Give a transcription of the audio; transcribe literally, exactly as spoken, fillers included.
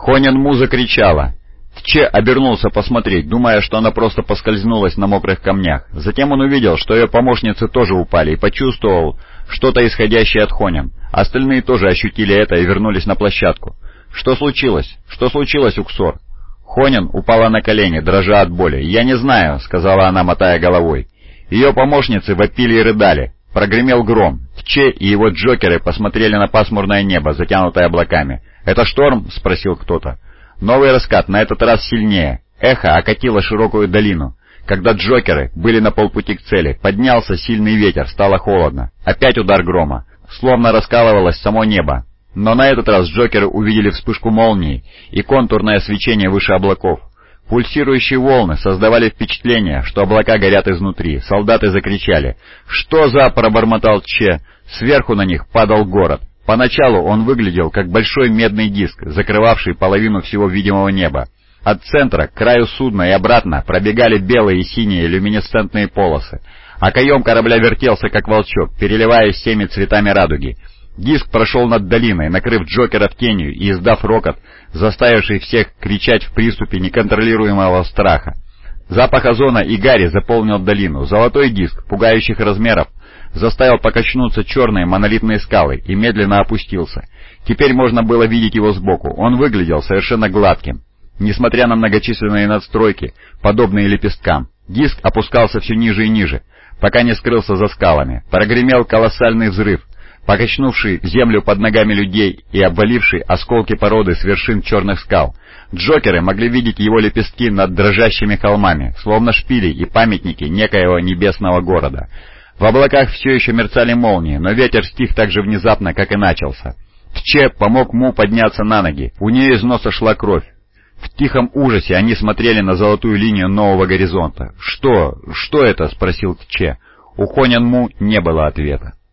Хонин Му закричала. Тче обернулся посмотреть, думая, что она просто поскользнулась на мокрых камнях. Затем он увидел, что ее помощницы тоже упали, и почувствовал что-то исходящее от Хонин. Остальные тоже ощутили это и вернулись на площадку. «Что случилось? Что случилось, Уксор?» Хонин упала на колени, дрожа от боли. «Я не знаю», — сказала она, мотая головой. Ее помощницы вопили и рыдали. Прогремел гром. Тче и его джокеры посмотрели на пасмурное небо, затянутое облаками. «Это шторм?» — спросил кто-то. Новый раскат, на этот раз сильнее. Эхо окатило широкую долину. Когда джокеры были на полпути к цели, поднялся сильный ветер, стало холодно. Опять удар грома. Словно раскалывалось само небо. Но на этот раз джокеры увидели вспышку молнии и контурное свечение выше облаков. Пульсирующие волны создавали впечатление, что облака горят изнутри. Солдаты закричали. «Что за...» — пробормотал Тче. Сверху на них падал город. Поначалу он выглядел как большой медный диск, закрывавший половину всего видимого неба. От центра к краю судна и обратно пробегали белые и синие люминесцентные полосы, а каем корабля вертелся как волчок, переливаясь всеми цветами радуги. Диск прошел над долиной, накрыв джокеров тенью и издав рокот, заставивший всех кричать в приступе неконтролируемого страха. Запах озона и гари заполнил долину. Золотой диск, пугающих размеров, заставил покачнуться черные монолитные скалы и медленно опустился. Теперь можно было видеть его сбоку. Он выглядел совершенно гладким, несмотря на многочисленные надстройки, подобные лепесткам. Диск опускался все ниже и ниже, пока не скрылся за скалами. Прогремел колоссальный взрыв, покачнувший землю под ногами людей и обваливший осколки породы с вершин черных скал. Джокеры могли видеть его лепестки над дрожащими холмами, словно шпили и памятники некоего небесного города. В облаках все еще мерцали молнии, но ветер стих так же внезапно, как и начался. Тче помог Му подняться на ноги, у нее из носа шла кровь. В тихом ужасе они смотрели на золотую линию нового горизонта. «Что? Что это?» — спросил Тче. У Хонин Му не было ответа.